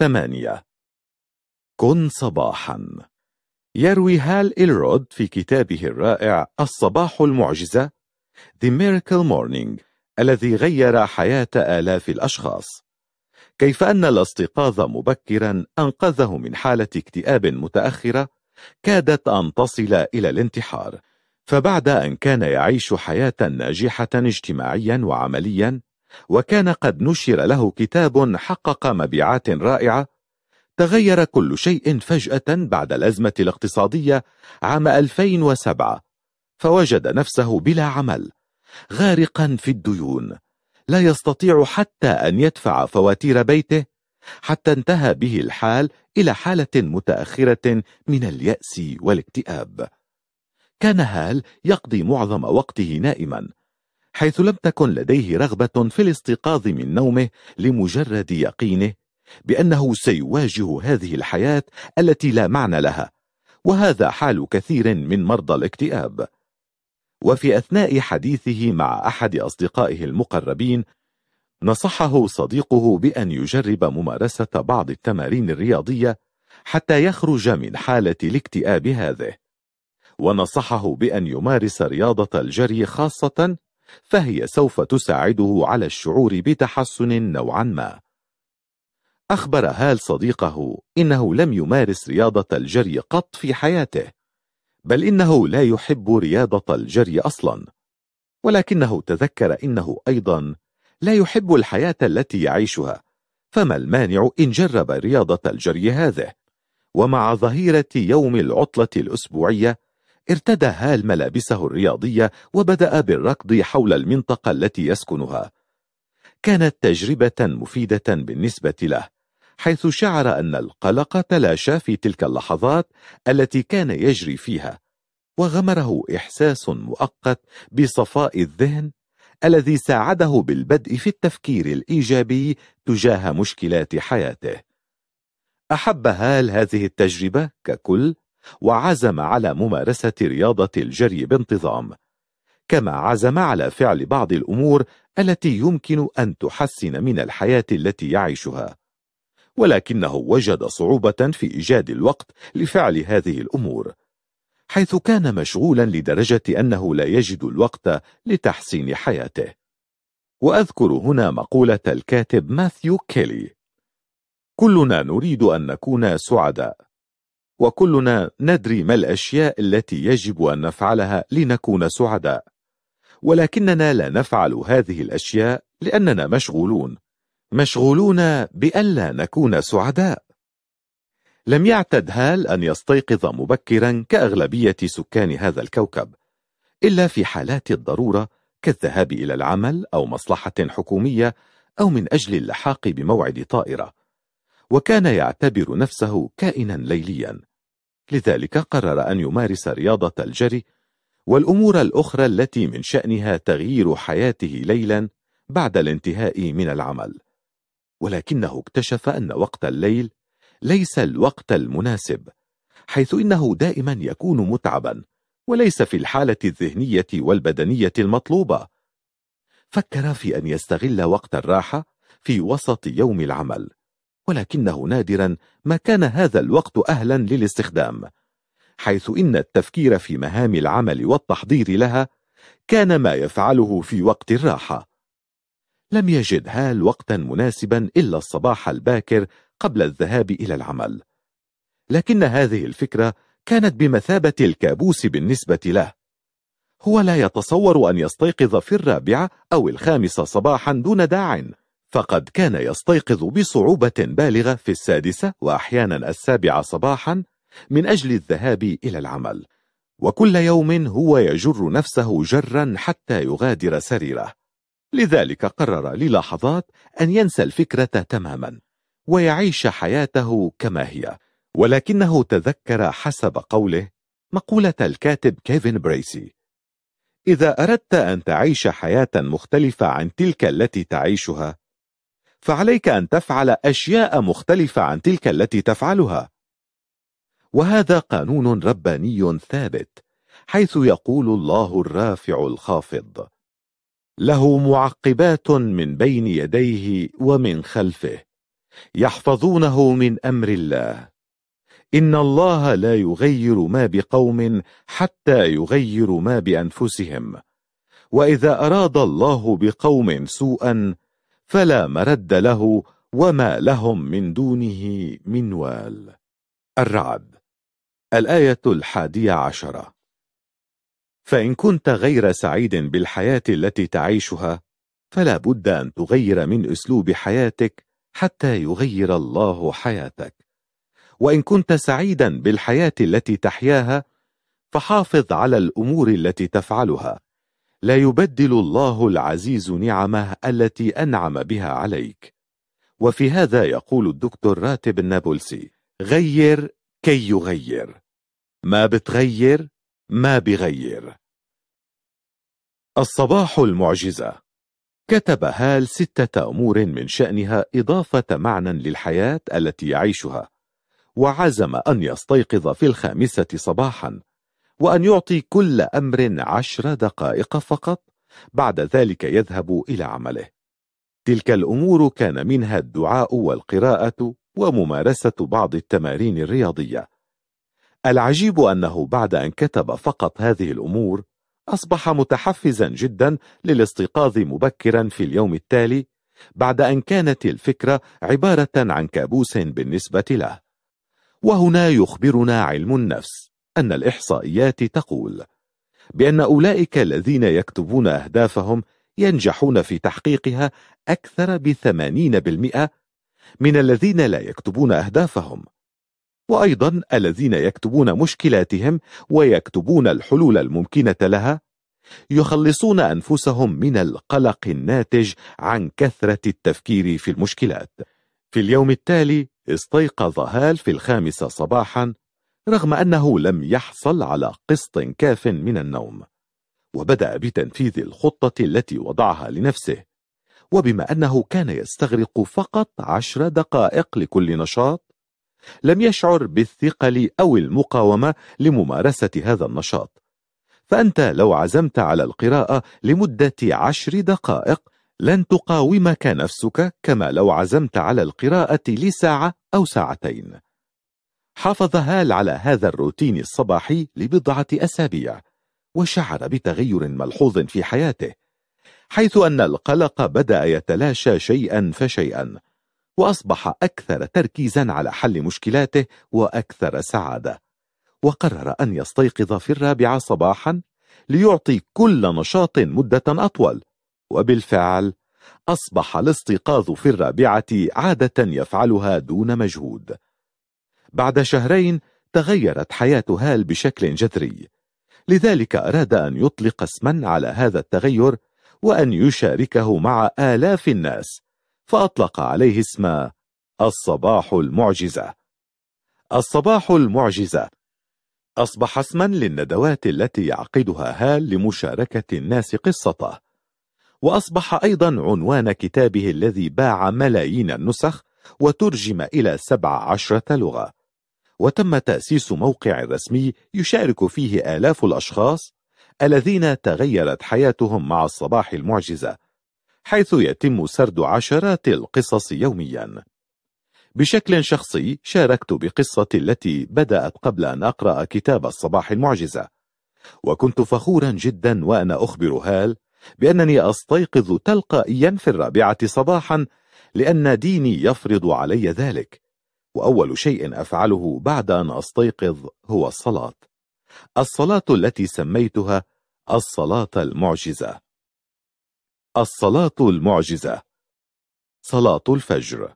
8. كن صباحا. يروي هال إلرود في كتابه الرائع الصباح المعجزة The Miracle Morning الذي غير حياة آلاف الأشخاص، كيف أن الاستيقاظ مبكرا أنقذه من حالة اكتئاب متأخرة كادت أن تصل إلى الانتحار. فبعد أن كان يعيش حياة ناجحة اجتماعيا وعمليا، وكان قد نشر له كتاب حقق مبيعات رائعة، تغير كل شيء فجأة بعد الأزمة الاقتصادية عام 2007، فوجد نفسه بلا عمل، غارقا في الديون، لا يستطيع حتى أن يدفع فواتير بيته، حتى انتهى به الحال إلى حالة متأخرة من اليأس والاكتئاب. كان هال يقضي معظم وقته نائما، حيث لم تكن لديه رغبة في الاستيقاظ من نومه لمجرد يقينه بأنه سيواجه هذه الحياة التي لا معنى لها، وهذا حال كثير من مرضى الاكتئاب. وفي أثناء حديثه مع أحد أصدقائه المقربين، نصحه صديقه بأن يجرب ممارسة بعض التمارين الرياضية حتى يخرج من حالة الاكتئاب هذه، ونصحه بأن يمارس رياضة الجري خاصة، فهي سوف تساعده على الشعور بتحسن نوعا ما. أخبر هال صديقه إنه لم يمارس رياضة الجري قط في حياته، بل إنه لا يحب رياضة الجري أصلا، ولكنه تذكر إنه أيضا لا يحب الحياة التي يعيشها، فما المانع إن جرب رياضة الجري هذه؟ ومع ظهيرة يوم العطلة الأسبوعية، ارتدى هال ملابسه الرياضية وبدأ بالركض حول المنطقة التي يسكنها. كانت تجربة مفيدة بالنسبة له، حيث شعر أن القلق تلاشى في تلك اللحظات التي كان يجري فيها، وغمره إحساس مؤقت بصفاء الذهن الذي ساعده بالبدء في التفكير الإيجابي تجاه مشكلات حياته. أحب هال هذه التجربة ككل، وعزم على ممارسة رياضة الجري بانتظام، كما عزم على فعل بعض الأمور التي يمكن أن تحسن من الحياة التي يعيشها، ولكنه وجد صعوبة في إيجاد الوقت لفعل هذه الأمور، حيث كان مشغولا لدرجة أنه لا يجد الوقت لتحسين حياته. وأذكر هنا مقولة الكاتب ماثيو كيلي: كلنا نريد أن نكون سعداء، وكلنا ندري ما الأشياء التي يجب أن نفعلها لنكون سعداء، ولكننا لا نفعل هذه الأشياء لأننا مشغولون بألا نكون سعداء. لم يعتد هال أن يستيقظ مبكرا كأغلبية سكان هذا الكوكب، إلا في حالات الضرورة كالذهاب إلى العمل أو مصلحة حكومية أو من أجل اللحاق بموعد طائرة، وكان يعتبر نفسه كائنا ليليا. لذلك قرر أن يمارس رياضة الجري والأمور الأخرى التي من شأنها تغيير حياته ليلا بعد الانتهاء من العمل، ولكنه اكتشف أن وقت الليل ليس الوقت المناسب، حيث إنه دائما يكون متعبا وليس في الحالة الذهنية والبدنية المطلوبة. فكر في أن يستغل وقت الراحة في وسط يوم العمل، ولكنه نادرا ما كان هذا الوقت أهلا للاستخدام، حيث إن التفكير في مهام العمل والتحضير لها كان ما يفعله في وقت الراحة. لم يجد هال وقتا مناسبا إلا الصباح الباكر قبل الذهاب إلى العمل، لكن هذه الفكرة كانت بمثابة الكابوس بالنسبة له. هو لا يتصور أن يستيقظ في 4 أو 5 صباحا دون داع، فقد كان يستيقظ بصعوبة بالغة في 6 وأحيانا 7 صباحا من أجل الذهاب إلى العمل، وكل يوم هو يجر نفسه جرا حتى يغادر سريره. لذلك قرر للحظات أن ينسى الفكرة تماما ويعيش حياته كما هي، ولكنه تذكر حسب قوله مقولة الكاتب كيفن بريسي: إذا أردت أن تعيش حياة مختلفة عن تلك التي تعيشها، فعليك أن تفعل أشياء مختلفة عن تلك التي تفعلها. وهذا قانون رباني ثابت، حيث يقول الله الرافع الخافض: له معقبات من بين يديه ومن خلفه يحفظونه من أمر الله. إن الله لا يغير ما بقوم حتى يغيروا ما بأنفسهم، وإذا أراد الله بقوم سوءا فلا مرد له وما لهم من دونه من وال. الرعد، الآية 11. فإن كنت غير سعيد بالحياة التي تعيشها فلا بد أن تغير من أسلوب حياتك حتى يغير الله حياتك. وإن كنت سعيدا بالحياة التي تحياها فحافظ على الأمور التي تفعلها. لا يبدل الله العزيز نعمه التي أنعم بها عليك. وفي هذا يقول الدكتور راتب النابلسي: غير كي يغير، ما بتغير ما بغير. الصباح المعجزة. كتب هال 6 أمور من شأنها إضافة معنى للحياة التي يعيشها، وعزم أن يستيقظ في 5 صباحا، وأن يعطي كل أمر 10 دقائق فقط، بعد ذلك يذهب إلى عمله. تلك الأمور كان منها الدعاء والقراءة وممارسة بعض التمارين الرياضية. العجيب أنه بعد أن كتب فقط هذه الأمور أصبح متحفزا جدا للاستيقاظ مبكرا في اليوم التالي، بعد أن كانت الفكرة عبارة عن كابوس بالنسبة له. وهنا يخبرنا علم النفس أن الإحصائيات تقول بأن أولئك الذين يكتبون أهدافهم ينجحون في تحقيقها أكثر ب80% من الذين لا يكتبون أهدافهم. وأيضا الذين يكتبون مشكلاتهم ويكتبون الحلول الممكنة لها يخلصون أنفسهم من القلق الناتج عن كثرة التفكير في المشكلات. في اليوم التالي استيقظ هال في 5 صباحا رغم أنه لم يحصل على قسط كاف من النوم، وبدأ بتنفيذ الخطة التي وضعها لنفسه. وبما أنه كان يستغرق فقط 10 دقائق لكل نشاط، لم يشعر بالثقل أو المقاومة لممارسة هذا النشاط. فأنت لو عزمت على القراءة لمدة 10 دقائق لن تقاومك نفسك كما لو عزمت على القراءة لساعة أو ساعتين. حافظ هال على هذا الروتين الصباحي لبضعة أسابيع، وشعر بتغير ملحوظ في حياته، حيث أن القلق بدأ يتلاشى شيئا فشيئا، وأصبح أكثر تركيزا على حل مشكلاته وأكثر سعادة. وقرر أن يستيقظ في 4 صباحا ليعطي كل نشاط مدة أطول، وبالفعل أصبح الاستيقاظ في 4 عادة يفعلها دون مجهود. بعد 2 شهر تغيرت حياة هال بشكل جذري، لذلك أراد أن يطلق اسما على هذا التغير وأن يشاركه مع آلاف الناس، فأطلق عليه اسم الصباح المعجزة. الصباح المعجزة أصبح اسما للندوات التي يعقدها هال لمشاركة الناس قصته، وأصبح أيضا عنوان كتابه الذي باع ملايين النسخ وترجم إلى 17 لغة. وتم تأسيس موقع رسمي يشارك فيه آلاف الأشخاص الذين تغيرت حياتهم مع الصباح المعجزة، حيث يتم سرد عشرات القصص يوميا. بشكل شخصي شاركت بقصتي التي بدأت قبل أن أقرأ كتاب الصباح المعجزة، وكنت فخورا جدا وأنا أخبر هال بأنني أستيقظ تلقائيا في 4 صباحا لأن ديني يفرض علي ذلك، وأول شيء أفعله بعد أن أستيقظ هو الصلاة التي سميتها الصلاة المعجزة. الصلاة المعجزة، صلاة الفجر.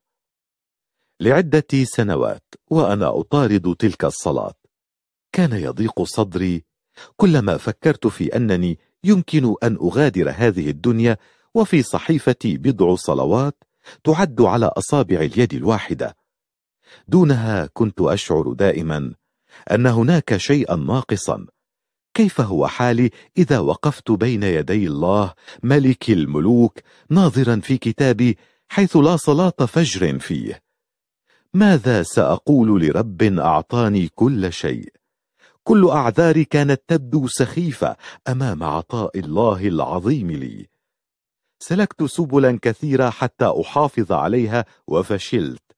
لعدة سنوات وأنا أطارد تلك الصلاة، كان يضيق صدري كلما فكرت في أنني يمكن أن أغادر هذه الدنيا وفي صحيفتي بضع صلوات تعد على أصابع اليد الواحدة. دونها كنت أشعر دائما أن هناك شيئا ناقصا. كيف هو حالي إذا وقفت بين يدي الله ملك الملوك ناظرا في كتابي حيث لا صلاة فجر فيه؟ ماذا سأقول لرب أعطاني كل شيء؟ كل أعذاري كانت تبدو سخيفة أمام عطاء الله العظيم لي. سلكت سبلا كثيرة حتى أحافظ عليها وفشلت،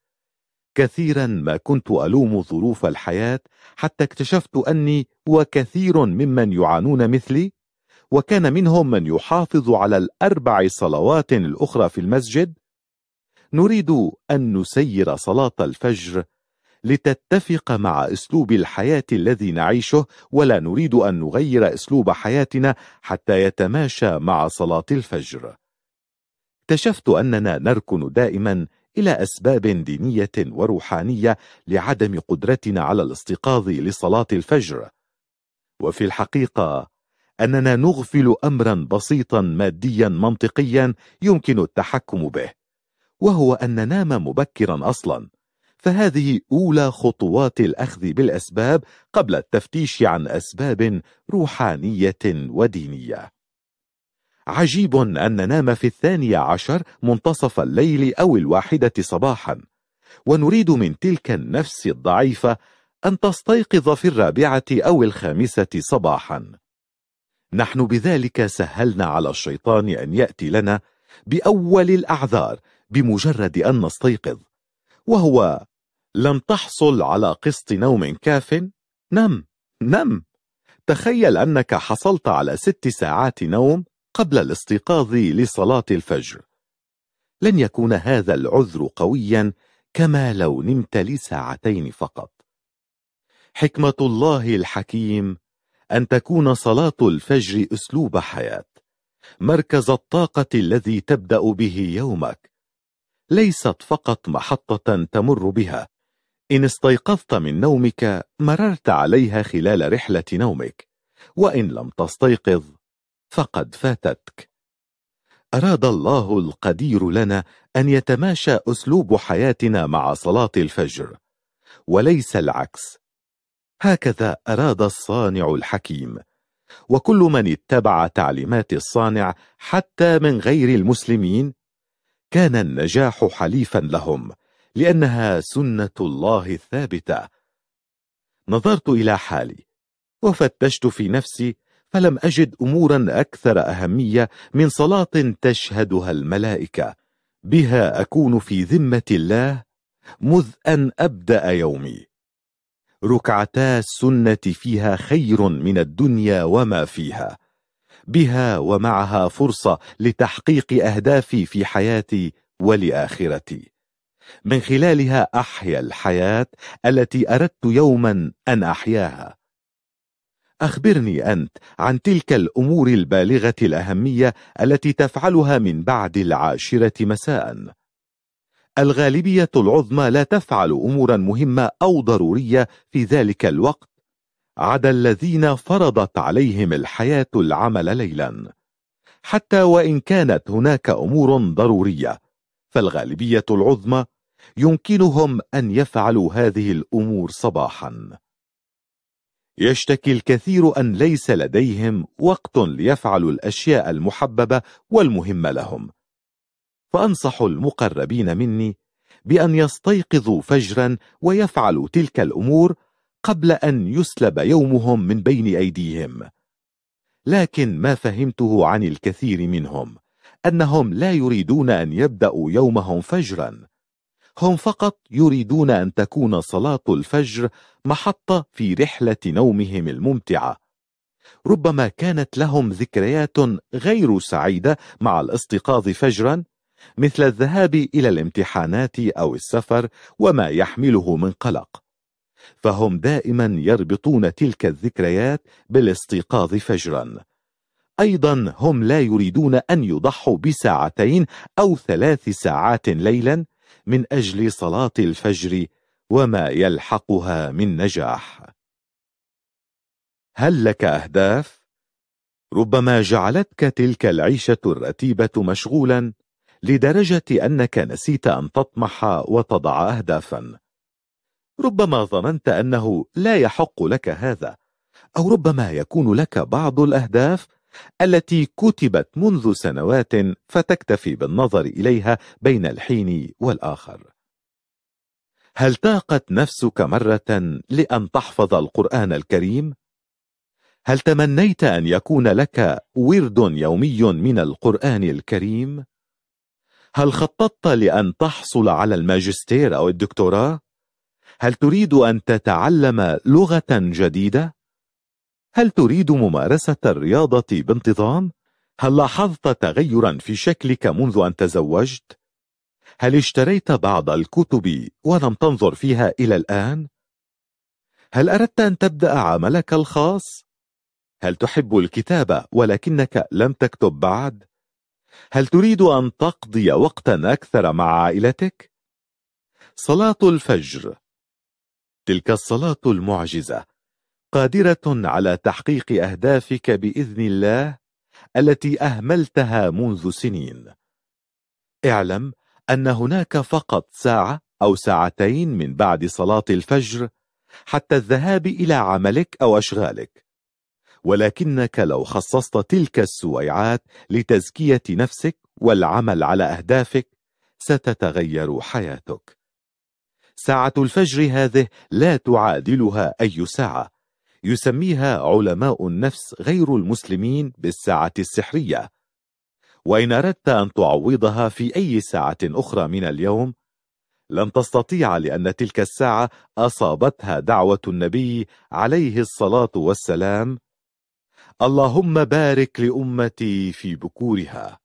كثيرا ما كنت ألوم ظروف الحياة، حتى اكتشفت أني وكثير ممن يعانون مثلي، وكان منهم من يحافظ على ال4 صلوات الأخرى في المسجد، نريد أن نسير صلاة الفجر لتتفق مع أسلوب الحياة الذي نعيشه، ولا نريد أن نغير أسلوب حياتنا حتى يتماشى مع صلاة الفجر. اكتشفت أننا نركن دائما إلى أسباب دينية وروحانية لعدم قدرتنا على الاستيقاظ لصلاة الفجر، وفي الحقيقة أننا نغفل أمرا بسيطا ماديا منطقيا يمكن التحكم به، وهو أن ننام مبكرا أصلا. فهذه أولى خطوات الأخذ بالأسباب قبل التفتيش عن أسباب روحانية ودينية. عجيب أن ننام في 12 منتصف الليل أو 1 صباحا، ونريد من تلك النفس الضعيفة أن تستيقظ في 4 أو 5 صباحا. نحن بذلك سهلنا على الشيطان أن يأتي لنا بأول الأعذار بمجرد أن نستيقظ، وهو: لم تحصل على قسط نوم كاف؟ نم. تخيل أنك حصلت على 6 ساعات نوم قبل الاستيقاظ لصلاة الفجر. لن يكون هذا العذر قويا كما لو نمت ل2 فقط. حكمة الله الحكيم أن تكون صلاة الفجر أسلوب حياة، مركز الطاقة الذي تبدأ به يومك، ليست فقط محطة تمر بها. إن استيقظت من نومك مررت عليها خلال رحلة نومك، وإن لم تستيقظ فقد فاتتك. أراد الله القدير لنا أن يتماشى أسلوب حياتنا مع صلاة الفجر، وليس العكس. هكذا أراد الصانع الحكيم، وكل من اتبع تعليمات الصانع حتى من غير المسلمين كان النجاح حليفا لهم، لأنها سنة الله الثابتة. نظرت إلى حالي وفتشت في نفسي، فلم أجد أمورا أكثر أهمية من صلاة تشهدها الملائكة، بها أكون في ذمة الله مذ أن أبدأ يومي. ركعتا السنة فيها خير من الدنيا وما فيها، بها ومعها فرصة لتحقيق أهدافي في حياتي ولآخرتي، من خلالها أحيا الحياة التي أردت يوما أن أحياها. أخبرني أنت عن تلك الأمور البالغة الأهمية التي تفعلها من بعد 10 مساء. الغالبية العظمى لا تفعل أمورا مهمة أو ضرورية في ذلك الوقت، عدا الذين فرضت عليهم الحياة العمل ليلا. حتى وإن كانت هناك أمور ضرورية، فالغالبية العظمى يمكنهم أن يفعلوا هذه الأمور صباحا. يشتكي الكثير أن ليس لديهم وقت ليفعلوا الأشياء المحببة والمهمة لهم، فأنصح المقربين مني بأن يستيقظوا فجرا ويفعلوا تلك الأمور قبل أن يسلب يومهم من بين أيديهم. لكن ما فهمته عن الكثير منهم أنهم لا يريدون أن يبدأوا يومهم فجرا، هم فقط يريدون أن تكون صلاة الفجر محطة في رحلة نومهم الممتعة. ربما كانت لهم ذكريات غير سعيدة مع الاستيقاظ فجرا، مثل الذهاب إلى الامتحانات أو السفر وما يحمله من قلق، فهم دائما يربطون تلك الذكريات بالاستيقاظ فجرا. أيضا هم لا يريدون أن يضحوا ب2 أو 3 ساعات ليلا من أجل صلاة الفجر وما يلحقها من نجاح. هل لك أهداف؟ ربما جعلتك تلك العيشة الرتيبة مشغولا لدرجة أنك نسيت أن تطمح وتضع أهدافا. ربما ظننت أنه لا يحق لك هذا، أو ربما يكون لك بعض الأهداف التي كتبت منذ سنوات فتكتفي بالنظر إليها بين الحين والآخر. هل طاقت نفسك مرة لأن تحفظ القرآن الكريم؟ هل تمنيت أن يكون لك ورد يومي من القرآن الكريم؟ هل خططت لأن تحصل على الماجستير أو الدكتوراه؟ هل تريد أن تتعلم لغة جديدة؟ هل تريد ممارسة الرياضة بانتظام؟ هل لاحظت تغيرا في شكلك منذ أن تزوجت؟ هل اشتريت بعض الكتب ولم تنظر فيها إلى الآن؟ هل أردت أن تبدأ عملك الخاص؟ هل تحب الكتابة ولكنك لم تكتب بعد؟ هل تريد أن تقضي وقتا أكثر مع عائلتك؟ صلاة الفجر، تلك الصلاة المعجزة، قادرة على تحقيق أهدافك بإذن الله التي أهملتها منذ سنين. اعلم أن هناك فقط ساعة أو ساعتين من بعد صلاة الفجر حتى الذهاب إلى عملك أو أشغالك، ولكنك لو خصصت تلك السويعات لتزكية نفسك والعمل على أهدافك ستتغير حياتك. ساعة الفجر هذه لا تعادلها أي ساعة، يسميها علماء النفس غير المسلمين بالساعة السحرية. وإن أردت أن تعوضها في أي ساعة أخرى من اليوم لن تستطيع، لأن تلك الساعة أصابتها دعوة النبي عليه الصلاة والسلام: اللهم بارك لأمتي في بكورها.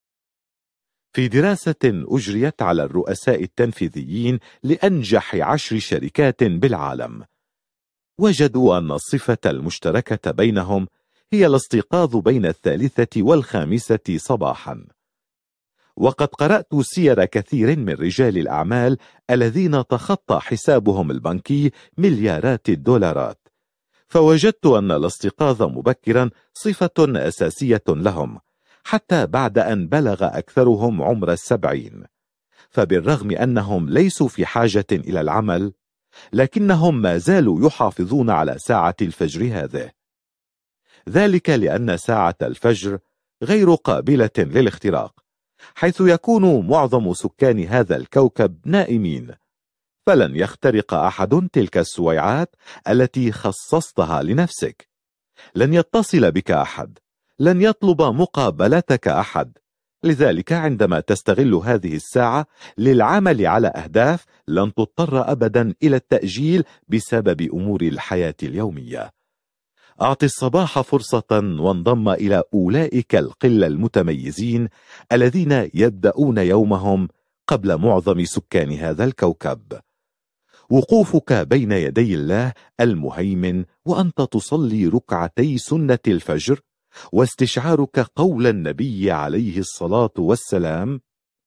في دراسة أجريت على الرؤساء التنفيذيين لأنجح 10 شركات بالعالم، وجدوا أن الصفة المشتركة بينهم هي الاستيقاظ بين 3 و5 صباحا. وقد قرأت سير كثير من رجال الأعمال الذين تخطى حسابهم البنكي مليارات الدولارات، فوجدت أن الاستيقاظ مبكرا صفة أساسية لهم حتى بعد أن بلغ أكثرهم عمر 70. فبالرغم أنهم ليسوا في حاجة إلى العمل، لكنهم ما زالوا يحافظون على ساعة الفجر هذه. ذلك لأن ساعة الفجر غير قابلة للاختراق، حيث يكون معظم سكان هذا الكوكب نائمين، فلن يخترق أحد تلك السويعات التي خصصتها لنفسك. لن يتصل بك أحد، لن يطلب مقابلتك أحد. لذلك عندما تستغل هذه الساعة للعمل على أهداف لن تضطر أبدا إلى التأجيل بسبب أمور الحياة اليومية. أعط الصباح فرصة وانضم إلى أولئك القلة المتميزين الذين يبدأون يومهم قبل معظم سكان هذا الكوكب. وقوفك بين يدي الله المهيمن وأنت تصلي ركعتي سنة الفجر، واستشعارك قول النبي عليه الصلاة والسلام: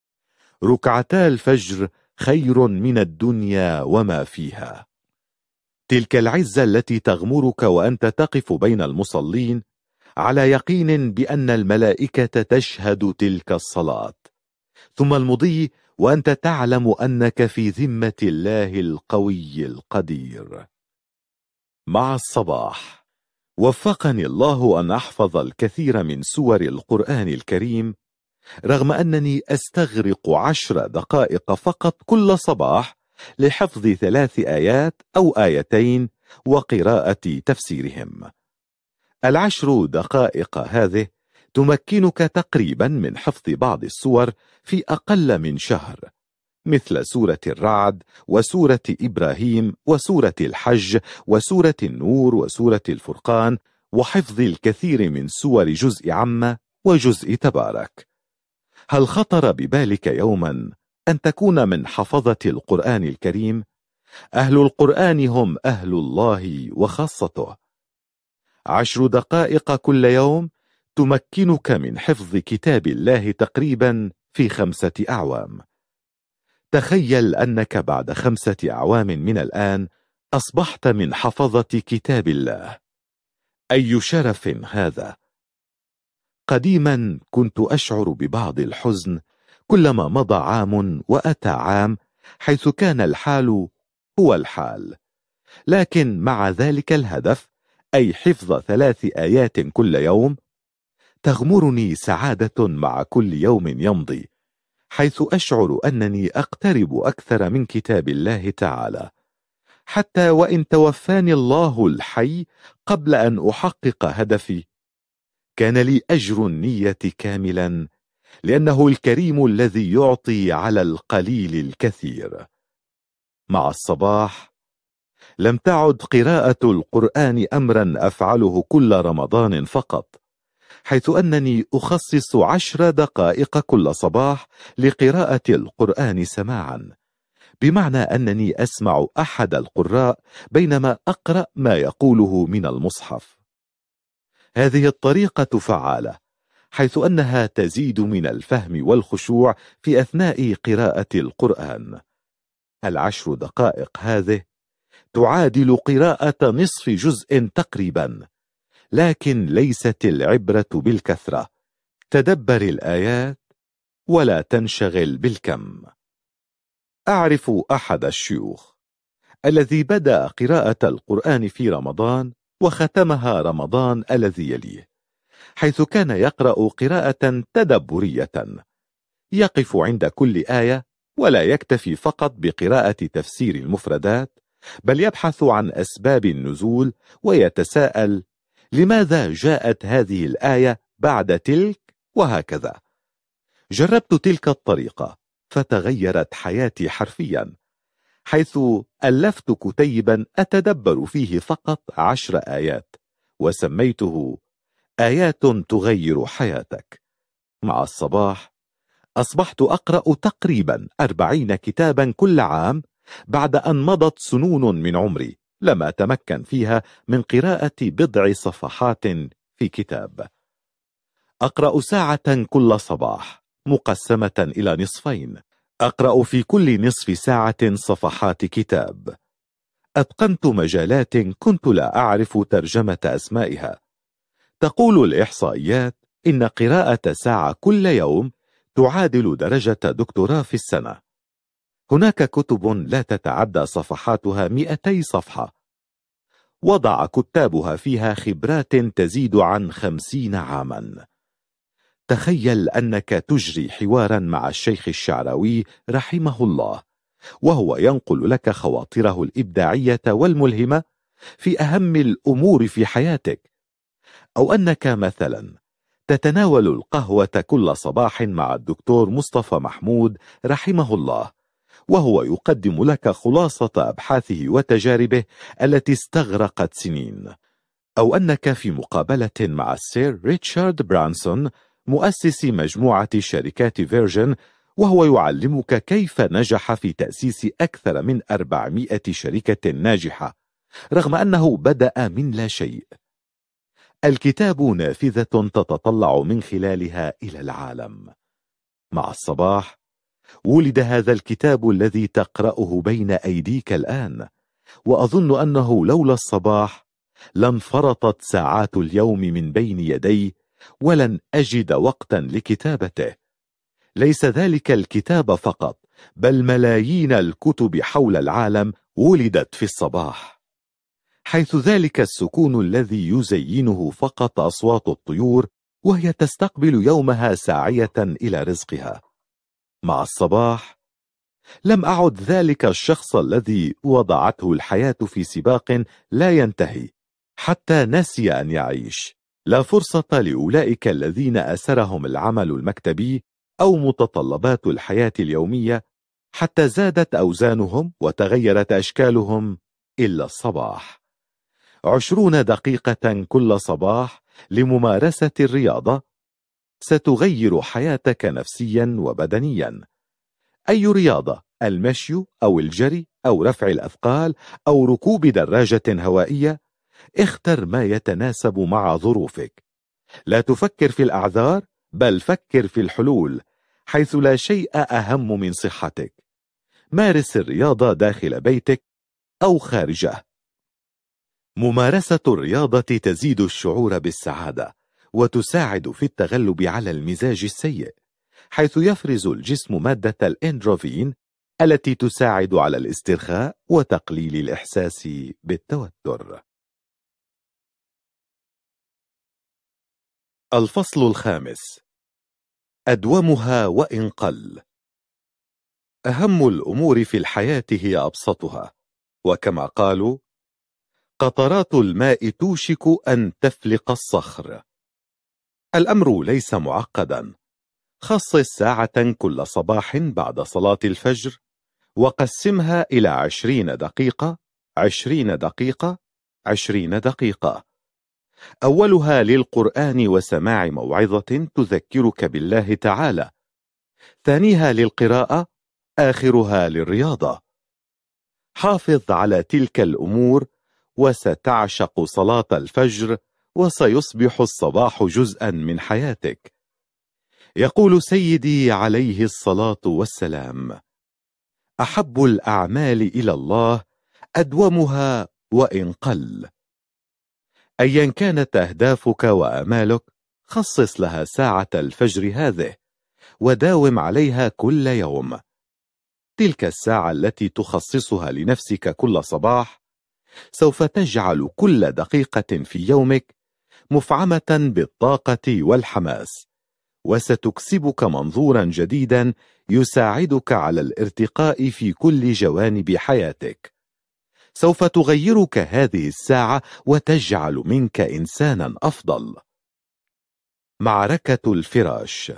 ركعتا الفجر خير من الدنيا وما فيها. تلك العزة التي تغمرك وأنت تقف بين المصلين على يقين بأن الملائكة تشهد تلك الصلاة، ثم المضي وأنت تعلم أنك في ذمة الله القوي القدير. مع الصباح وفقني الله أن أحفظ الكثير من سور القرآن الكريم، رغم أنني أستغرق 10 دقائق فقط كل صباح لحفظ 3 آيات أو آيتين وقراءة تفسيرهم. 10 دقائق هذه تمكنك تقريبا من حفظ بعض السور في أقل من شهر، مثل سورة الرعد وسورة إبراهيم وسورة الحج وسورة النور وسورة الفرقان، وحفظ الكثير من سور جزء عامة وجزء تبارك. هل خطر ببالك يوما أن تكون من حفظة القرآن الكريم؟ أهل القرآن هم أهل الله وخاصته. 10 دقائق كل يوم تمكنك من حفظ كتاب الله تقريبا في 5 أعوام. تخيل أنك بعد 5 أعوام من الآن أصبحت من حفظة كتاب الله. أي شرف هذا! قديما كنت أشعر ببعض الحزن كلما مضى عام وأتى عام، حيث كان الحال هو الحال، لكن مع ذلك الهدف، أي حفظ 3 آيات كل يوم، تغمرني سعادة مع كل يوم يمضي، حيث أشعر أنني أقترب أكثر من كتاب الله تعالى. حتى وإن توفاني الله الحي قبل أن أحقق هدفي، كان لي أجر النية كاملا لأنه الكريم الذي يعطي على القليل الكثير. مع الصباح، لم تعد قراءة القرآن أمرا أفعله كل رمضان فقط، حيث أنني أخصص 10 دقائق كل صباح لقراءة القرآن سماعا، بمعنى أنني أسمع أحد القراء بينما أقرأ ما يقوله من المصحف. هذه الطريقة فعالة، حيث أنها تزيد من الفهم والخشوع في أثناء قراءة القرآن. 10 دقائق هذه تعادل قراءة نصف جزء تقريبا، لكن ليست العبرة بالكثرة. تدبر الآيات ولا تنشغل بالكم. أعرف أحد الشيوخ الذي بدأ قراءة القرآن في رمضان وختمها رمضان الذي يليه، حيث كان يقرأ قراءة تدبرية، يقف عند كل آية ولا يكتفي فقط بقراءة تفسير المفردات، بل يبحث عن أسباب النزول ويتساءل: لماذا جاءت هذه الآية بعد تلك؟ وهكذا. جربت تلك الطريقة فتغيرت حياتي حرفيا، حيث ألفت كتيبا أتدبر فيه فقط 10 آيات، وسميته آيات تغير حياتك. مع الصباح أصبحت أقرأ تقريبا 40 كتابا كل عام، بعد أن مضت سنون من عمري لم أتمكن فيها من قراءة بضع صفحات في كتاب. أقرأ ساعة كل صباح مقسمة إلى نصفين، أقرأ في كل نصف ساعة صفحات كتاب. أتقنت مجالات كنت لا أعرف ترجمة أسمائها. تقول الإحصائيات إن قراءة ساعة كل يوم تعادل درجة دكتوراه في السنة. هناك كتب لا تتعدى صفحاتها 200 صفحة، وضع كتابها فيها خبرات تزيد عن 50 عاما. تخيل أنك تجري حوارا مع الشيخ الشعراوي رحمه الله، وهو ينقل لك خواطره الإبداعية والملهمة في أهم الأمور في حياتك، أو أنك مثلا تتناول القهوة كل صباح مع الدكتور مصطفى محمود رحمه الله، وهو يقدم لك خلاصة أبحاثه وتجاربه التي استغرقت سنين، أو أنك في مقابلة مع السير ريتشارد برانسون مؤسس مجموعة شركات فيرجن، وهو يعلمك كيف نجح في تأسيس أكثر من 400 شركة ناجحة رغم أنه بدأ من لا شيء. الكتاب نافذة تتطلع من خلالها إلى العالم. مع الصباح ولد هذا الكتاب الذي تقرأه بين أيديك الآن، وأظن أنه لولا الصباح لانفرطت ساعات اليوم من بين يدي ولن أجد وقتا لكتابته. ليس ذلك الكتاب فقط، بل ملايين الكتب حول العالم ولدت في الصباح، حيث ذلك السكون الذي يزينه فقط أصوات الطيور وهي تستقبل يومها ساعية إلى رزقها. مع الصباح لم أعد ذلك الشخص الذي وضعته الحياة في سباق لا ينتهي حتى نسي أن يعيش. لا فرصة لأولئك الذين أسرهم العمل المكتبي أو متطلبات الحياة اليومية حتى زادت أوزانهم وتغيرت أشكالهم إلا الصباح. 20 دقيقة كل صباح لممارسة الرياضة ستغير حياتك نفسيا وبدنيا. أي رياضة، المشي أو الجري أو رفع الأثقال أو ركوب دراجة هوائية، اختر ما يتناسب مع ظروفك. لا تفكر في الأعذار، بل فكر في الحلول، حيث لا شيء أهم من صحتك. مارس الرياضة داخل بيتك أو خارجه. ممارسة الرياضة تزيد الشعور بالسعادة وتساعد في التغلب على المزاج السيء، حيث يفرز الجسم مادة الإندروفين التي تساعد على الاسترخاء وتقليل الإحساس بالتوتر. الفصل الخامس: أدومها وإن قل. أهم الأمور في الحياة هي أبسطها، وكما قالوا: قطرات الماء توشك أن تفلق الصخر. الأمر ليس معقدا، خصص ساعة كل صباح بعد صلاة الفجر، وقسمها إلى 20 دقيقة 20 دقيقة 20 دقيقة. أولها للقرآن وسماع موعظة تذكرك بالله تعالى، ثانيها للقراءة، آخرها للرياضة. حافظ على تلك الأمور وستعشق صلاة الفجر، وسيصبح الصباح جزءا من حياتك. يقول سيدي عليه الصلاة والسلام: أحب الأعمال إلى الله أدومها وإن قل. أيا كانت أهدافك وآمالك، خصص لها ساعة الفجر هذه، وداوم عليها كل يوم. تلك الساعة التي تخصصها لنفسك كل صباح سوف تجعل كل دقيقة في يومك مفعمة بالطاقة والحماس، وستكسبك منظورا جديدا يساعدك على الارتقاء في كل جوانب حياتك. سوف تغيرك هذه الساعة وتجعل منك إنسانا أفضل. معركة الفراش.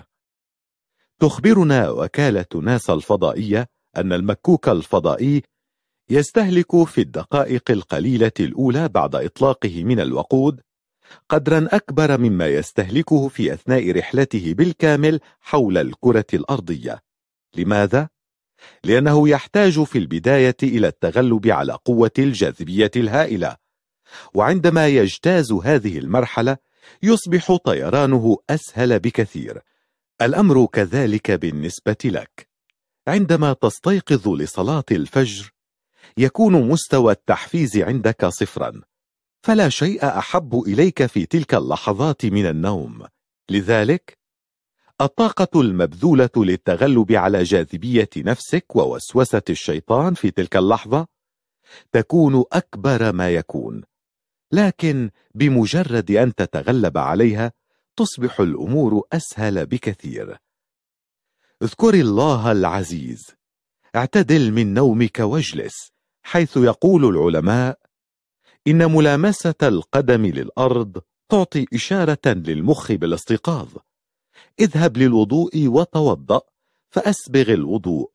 تخبرنا وكالة ناسا الفضائية أن المكوك الفضائي يستهلك في الدقائق القليلة الأولى بعد إطلاقه من الوقود قدرا أكبر مما يستهلكه في أثناء رحلته بالكامل حول الكرة الأرضية. لماذا؟ لأنه يحتاج في البداية إلى التغلب على قوة الجاذبية الهائلة، وعندما يجتاز هذه المرحلة يصبح طيرانه أسهل بكثير. الأمر كذلك بالنسبة لك. عندما تستيقظ لصلاة الفجر يكون مستوى التحفيز عندك صفرا، فلا شيء أحب إليك في تلك اللحظات من النوم. لذلك الطاقة المبذولة للتغلب على جاذبية نفسك ووسوسة الشيطان في تلك اللحظة تكون أكبر ما يكون، لكن بمجرد أن تتغلب عليها تصبح الأمور أسهل بكثير. اذكر الله العزيز، اعتدل من نومك واجلس، حيث يقول العلماء: إن ملامسة القدم للأرض تعطي إشارة للمخ بالاستيقاظ. اذهب للوضوء وتوضأ، فأسبغ الوضوء،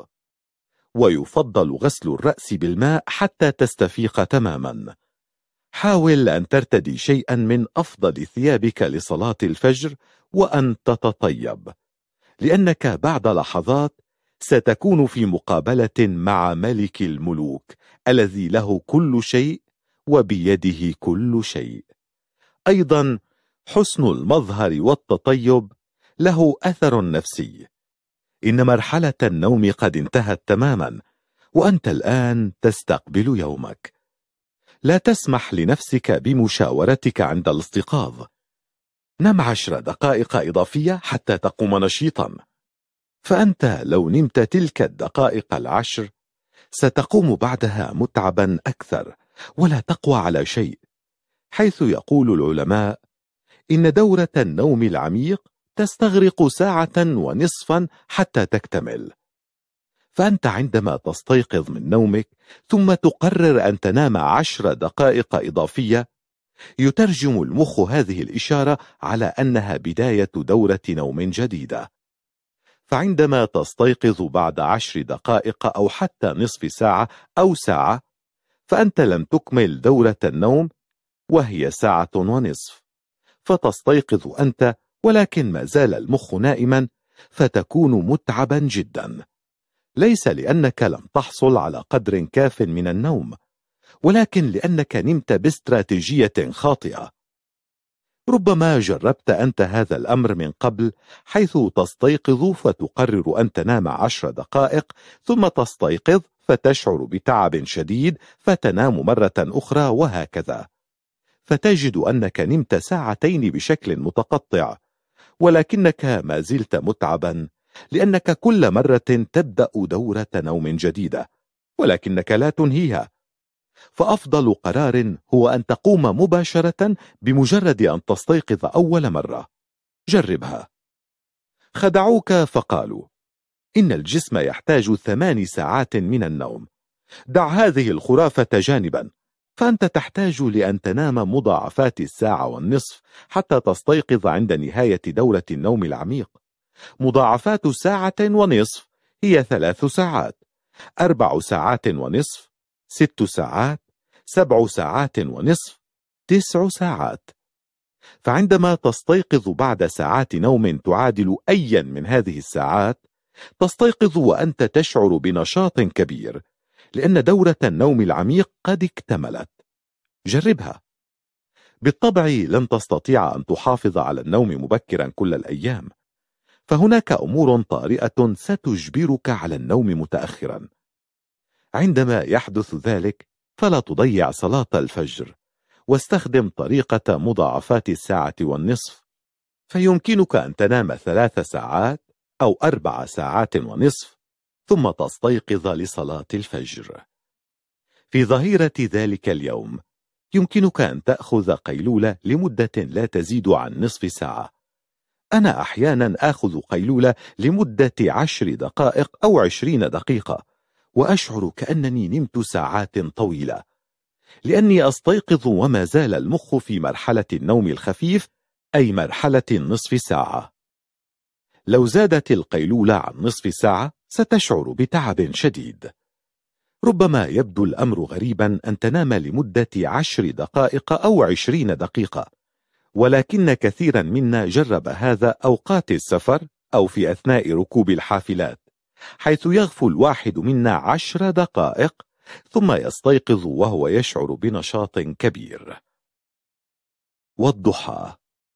ويفضل غسل الرأس بالماء حتى تستفيق تماما. حاول أن ترتدي شيئا من أفضل ثيابك لصلاة الفجر وأن تتطيب، لأنك بعد لحظات ستكون في مقابلة مع ملك الملوك الذي له كل شيء وبيده كل شيء. أيضا حسن المظهر والتطيب له أثر نفسي. إن مرحلة النوم قد انتهت تماما، وأنت الآن تستقبل يومك. لا تسمح لنفسك بمشاورتك عند الاستيقاظ. نم 10 دقائق إضافية حتى تقوم نشيطا، فأنت لو نمت تلك الدقائق 10 ستقوم بعدها متعبا أكثر ولا تقوى على شيء، حيث يقول العلماء إن دورة النوم العميق تستغرق 1.5 ساعة حتى تكتمل. فأنت عندما تستيقظ من نومك ثم تقرر أن تنام 10 دقائق إضافية، يترجم المخ هذه الإشارة على أنها بداية دورة نوم جديدة. فعندما تستيقظ بعد 10 دقائق أو حتى نصف ساعة أو ساعة، فأنت لم تكمل دورة النوم وهي 1.5 ساعة، فتستيقظ أنت ولكن ما زال المخ نائما، فتكون متعبا جدا، ليس لأنك لم تحصل على قدر كاف من النوم، ولكن لأنك نمت باستراتيجية خاطئة. ربما جربت أنت هذا الأمر من قبل، حيث تستيقظ فتقرر أن تنام 10 دقائق، ثم تستيقظ فتشعر بتعب شديد فتنام مرة أخرى، وهكذا، فتجد أنك نمت 2 ساعات بشكل متقطع، ولكنك ما زلت متعبا، لأنك كل مرة تبدأ دورة نوم جديدة ولكنك لا تنهيها. فأفضل قرار هو أن تقوم مباشرة بمجرد أن تستيقظ أول مرة. جربها. خدعوك فقالوا إن الجسم يحتاج 8 ساعات من النوم. دع هذه الخرافة جانبا، فأنت تحتاج لأن تنام مضاعفات 1.5 ساعة حتى تستيقظ عند نهاية دورة النوم العميق. مضاعفات ساعة ونصف هي 3 ساعات، 4 ساعات ونصف، 6 ساعات، 7 ساعات ونصف، 9 ساعات. فعندما تستيقظ بعد ساعات نوم تعادل أيا من هذه الساعات، تستيقظ وأنت تشعر بنشاط كبير، لأن دورة النوم العميق قد اكتملت. جربها. بالطبع لن تستطيع أن تحافظ على النوم مبكرا كل الأيام، فهناك أمور طارئة ستجبرك على النوم متأخرا. عندما يحدث ذلك فلا تضيع صلاة الفجر، واستخدم طريقة مضاعفات الساعة والنصف، فيمكنك أن تنام 3 ساعات أو 4 ساعات ونصف ثم تستيقظ لصلاة الفجر. في ظهيرة ذلك اليوم يمكنك أن تأخذ قيلولة لمدة لا تزيد عن نصف ساعة. أنا أحيانا آخذ قيلولة لمدة 10 دقائق أو 20 دقيقة، وأشعر كأنني نمت ساعات طويلة، لأني أستيقظ وما زال المخ في مرحلة النوم الخفيف، أي مرحلة نصف ساعة. لو زادت القيلولة عن نصف ساعة ستشعر بتعب شديد. ربما يبدو الأمر غريبا أن تنام لمدة 10 دقائق أو 20 دقيقة، ولكن كثيرا منا جرب هذا أوقات السفر أو في أثناء ركوب الحافلات، حيث يغفو الواحد منا 10 دقائق ثم يستيقظ وهو يشعر بنشاط كبير. والضحى.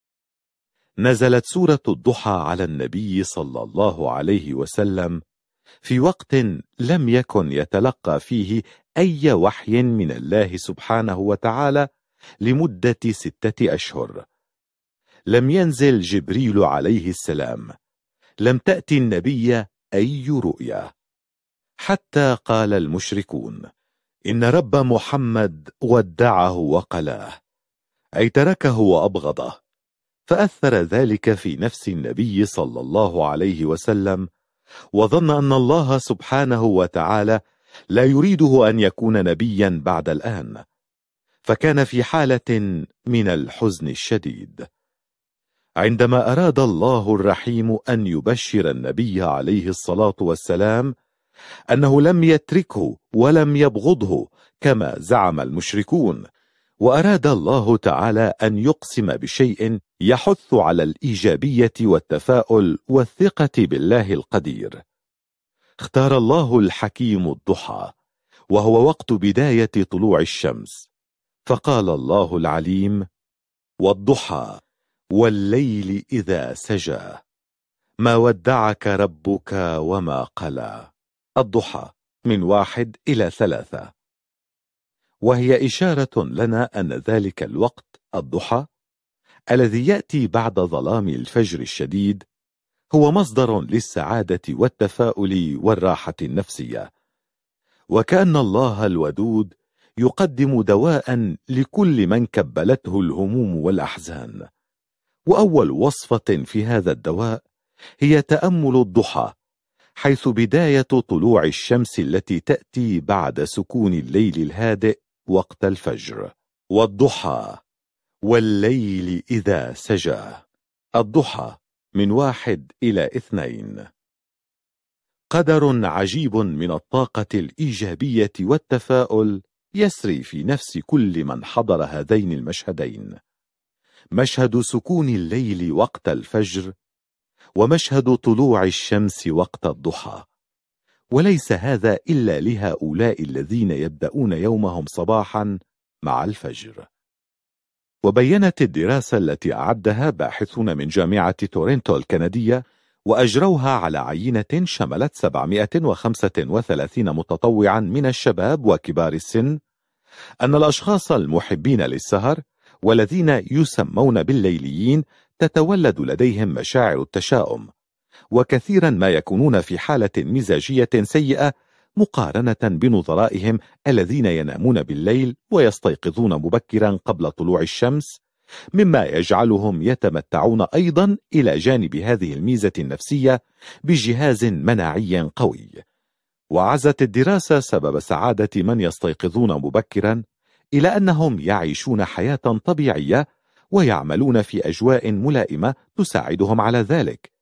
نزلت سورة الضحى على النبي صلى الله عليه وسلم في وقت لم يكن يتلقى فيه أي وحي من الله سبحانه وتعالى لمدة 6 أشهر. لم ينزل جبريل عليه السلام، لم تأتي النبي أي رؤيا، حتى قال المشركون: إن رب محمد ودعه وقلاه، أي تركه وأبغضه. فأثر ذلك في نفس النبي صلى الله عليه وسلم، وظن أن الله سبحانه وتعالى لا يريده أن يكون نبيا بعد الآن، فكان في حالة من الحزن الشديد. عندما أراد الله الرحيم أن يبشر النبي عليه الصلاة والسلام أنه لم يتركه ولم يبغضه كما زعم المشركون، وأراد الله تعالى أن يقسم بشيء يحث على الإيجابية والتفاؤل والثقة بالله القدير، اختار الله الحكيم الضحى، وهو وقت بداية طلوع الشمس، فقال الله العليم: والضحى والليل إذا سجى ما ودعك ربك وما قلى. الضحى من 1 إلى 3، وهي إشارة لنا أن ذلك الوقت الضحى الذي يأتي بعد ظلام الفجر الشديد هو مصدر للسعادة والتفاؤل والراحة النفسية، وكأن الله الودود يقدم دواء لكل من كبلته الهموم والأحزان. وأول وصفة في هذا الدواء هي تأمل الضحى، حيث بداية طلوع الشمس التي تأتي بعد سكون الليل الهادئ وقت الفجر. والضحى والليل إذا سجى. الضحى من 1 إلى 2. قدر عجيب من الطاقة الإيجابية والتفاؤل يسري في نفس كل من حضر هذين المشهدين: مشهد سكون الليل وقت الفجر، ومشهد طلوع الشمس وقت الضحى. وليس هذا إلا لهؤلاء الذين يبدأون يومهم صباحا مع الفجر. وبينت الدراسة التي أعدها باحثون من جامعة تورنتو الكندية وأجروها على عينة شملت 735 متطوعا من الشباب وكبار السن أن الأشخاص المحبين للسهر والذين يسمون بالليليين تتولد لديهم مشاعر التشاؤم، وكثيرا ما يكونون في حالة مزاجية سيئة مقارنة بنظرائهم الذين ينامون بالليل ويستيقظون مبكرا قبل طلوع الشمس، مما يجعلهم يتمتعون أيضا إلى جانب هذه الميزة النفسية بجهاز مناعي قوي. وعزت الدراسة سبب سعادة من يستيقظون مبكرا إلى أنهم يعيشون حياة طبيعية ويعملون في أجواء ملائمة تساعدهم على ذلك،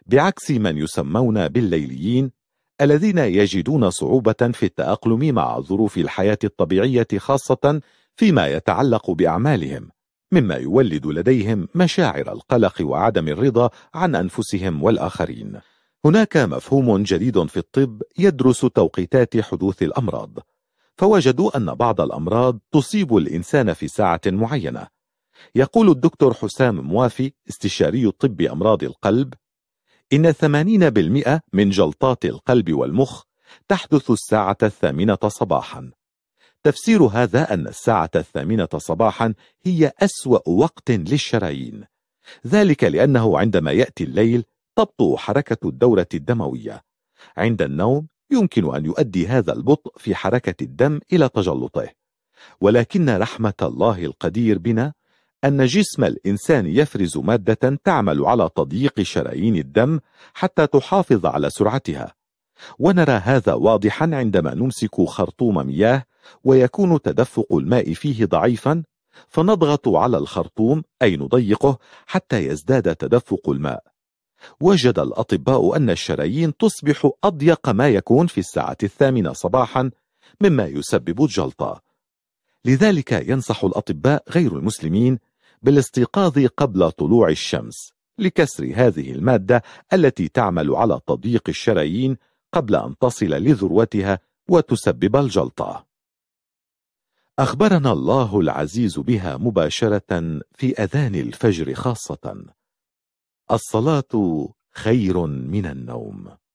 بعكس من يسمون بالليليين الذين يجدون صعوبة في التأقلم مع ظروف الحياة الطبيعية، خاصة فيما يتعلق بأعمالهم، مما يولد لديهم مشاعر القلق وعدم الرضا عن أنفسهم والآخرين. هناك مفهوم جديد في الطب يدرس توقيتات حدوث الأمراض، فوجدوا أن بعض الأمراض تصيب الإنسان في ساعة معينة. يقول الدكتور حسام موافي استشاري طب أمراض القلب إن 80% من جلطات القلب والمخ تحدث الساعة 8 صباحا. تفسير هذا أن الساعة 8 صباحا هي أسوأ وقت للشرايين، ذلك لأنه عندما يأتي الليل تبطأ حركة الدورة الدموية. عند النوم يمكن أن يؤدي هذا البطء في حركة الدم إلى تجلطه، ولكن رحمة الله القدير بنا أن جسم الإنسان يفرز مادة تعمل على تضييق شرايين الدم حتى تحافظ على سرعتها، ونرى هذا واضحا عندما نمسك خرطوم مياه ويكون تدفق الماء فيه ضعيفا، فنضغط على الخرطوم أي نضيقه حتى يزداد تدفق الماء. وجد الأطباء أن الشرايين تصبح أضيق ما يكون في الساعة 8 صباحا، مما يسبب الجلطة. لذلك ينصح الأطباء غير المسلمين بالاستيقاظ قبل طلوع الشمس لكسر هذه المادة التي تعمل على تضييق الشرايين قبل أن تصل لذروتها وتسبب الجلطة. أخبرنا الله العزيز بها مباشرة في أذان الفجر خاصة: الصلاة خير من النوم.